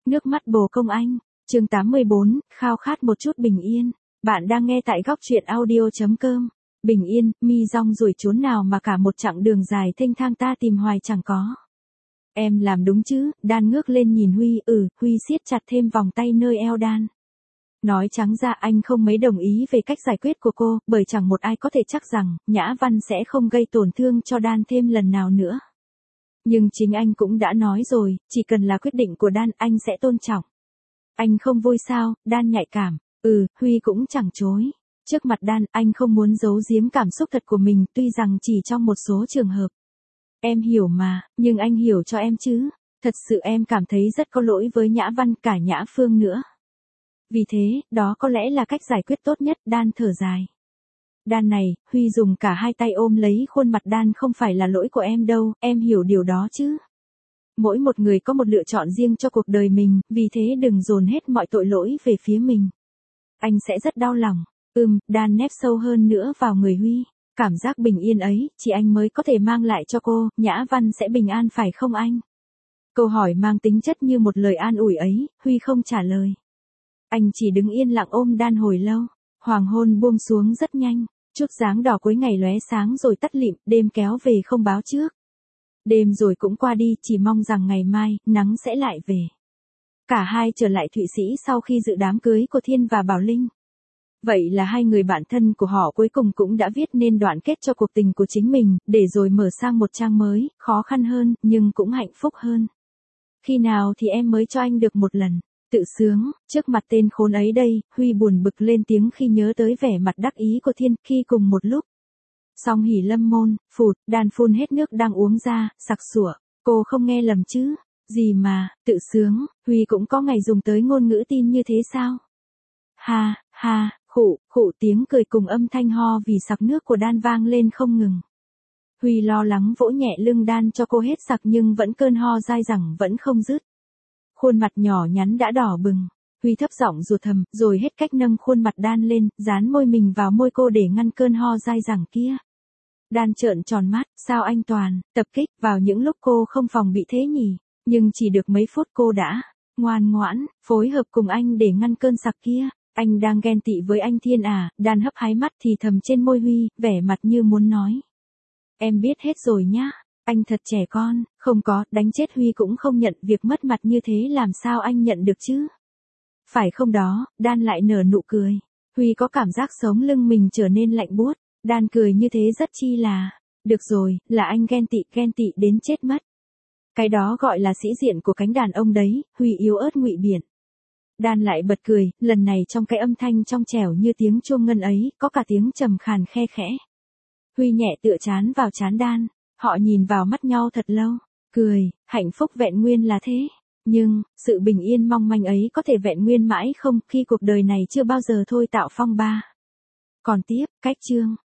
Nước mắt bồ công anh. Chương 84, khao khát một chút bình yên. Bạn đang nghe tại góc truyện audio.com. Bình yên, mi rong ruổi chốn nào mà cả một chặng đường dài thênh thang ta tìm hoài chẳng có. Em làm đúng chứ? Đan ngước lên nhìn Huy. Huy siết chặt thêm vòng tay nơi eo Đan. Nói trắng ra anh không mấy đồng ý về cách giải quyết của cô, bởi chẳng một ai có thể chắc rằng Nhã Văn sẽ không gây tổn thương cho Đan thêm lần nào nữa. Nhưng chính anh cũng đã nói rồi, chỉ cần là quyết định của Đan anh sẽ tôn trọng. Anh không vui sao? Đan nhạy cảm. Huy cũng chẳng chối. Trước mặt Đan, anh không muốn giấu giếm cảm xúc thật của mình, tuy rằng chỉ trong một số trường hợp. Em hiểu mà, nhưng anh hiểu cho em chứ. Thật sự em cảm thấy rất có lỗi với Nhã Văn, cả Nhã Phương nữa. Vì thế, đó có lẽ là cách giải quyết tốt nhất. Đan thở dài. Đan này, Huy dùng cả hai tay ôm lấy khuôn mặt Đan, không phải là lỗi của em đâu, em hiểu điều đó chứ. Mỗi một người có một lựa chọn riêng cho cuộc đời mình, vì thế đừng dồn hết mọi tội lỗi về phía mình. Anh sẽ rất đau lòng. Đan nép sâu hơn nữa vào người Huy. Cảm giác bình yên ấy, chỉ anh mới có thể mang lại cho cô. Nhã Văn sẽ bình an phải không anh? Câu hỏi mang tính chất như một lời an ủi ấy, Huy không trả lời. Anh chỉ đứng yên lặng ôm Đan hồi lâu. Hoàng hôn buông xuống rất nhanh, chút dáng đỏ cuối ngày lóe sáng rồi tắt lịm, đêm kéo về không báo trước. Đêm rồi cũng qua đi, chỉ mong rằng ngày mai, nắng sẽ lại về. Cả hai trở lại Thụy Sĩ sau khi dự đám cưới của Thiên và Bảo Linh. Vậy là hai người bạn thân của họ cuối cùng cũng đã viết nên đoạn kết cho cuộc tình của chính mình, để rồi mở sang một trang mới, khó khăn hơn, nhưng cũng hạnh phúc hơn. Khi nào thì em mới cho anh được một lần tự sướng, trước mặt tên khốn ấy đây? Huy buồn bực lên tiếng khi nhớ tới vẻ mặt đắc ý của Thiên, khi cùng một lúc. Song hỉ lâm môn, Đan phun hết nước đang uống ra, sặc sủa. Cô không nghe lầm chứ? Gì mà, tự sướng, Huy cũng có ngày dùng tới ngôn ngữ tin như thế sao? Ha, khụ tiếng cười cùng âm thanh ho vì sặc nước của Đan vang lên không ngừng. Huy lo lắng vỗ nhẹ lưng Đan cho cô hết sặc, nhưng vẫn cơn ho dai dẳng vẫn không dứt. Khuôn mặt nhỏ nhắn đã đỏ bừng. Huy thấp giọng rủa thầm, rồi hết cách nâng khuôn mặt Đan lên, dán môi mình vào môi cô để ngăn cơn ho dai dẳng kia. Đan trợn tròn mắt, sao anh toàn tập kích vào những lúc cô không phòng bị thế nhỉ? Nhưng chỉ được mấy phút cô đã ngoan ngoãn phối hợp cùng anh để ngăn cơn sặc kia. Anh đang ghen tị với anh Thiên à? Đan hấp háy mắt thì thầm trên môi Huy, vẻ mặt như muốn nói. Em biết hết rồi nhá. Anh thật trẻ con. Không có, đánh chết Huy cũng không nhận việc mất mặt như thế, làm sao anh nhận được chứ? Phải không đó? Đan lại nở nụ cười. Huy có cảm giác sống lưng mình trở nên lạnh buốt. Đan cười như thế rất chi là. Được rồi, là anh ghen tị đến chết mất. Cái đó gọi là sĩ diện của cánh đàn ông đấy. Huy yếu ớt ngụy biện. Đan lại bật cười, lần này trong cái âm thanh trong trẻo như tiếng chuông ngân ấy, có cả tiếng trầm khàn khe khẽ. Huy nhẹ tựa trán vào trán Đan. Họ nhìn vào mắt nhau thật lâu. Cười, hạnh phúc vẹn nguyên là thế. Nhưng, sự bình yên mong manh ấy có thể vẹn nguyên mãi không, khi cuộc đời này chưa bao giờ thôi tạo phong ba. Còn tiếp, cách chương.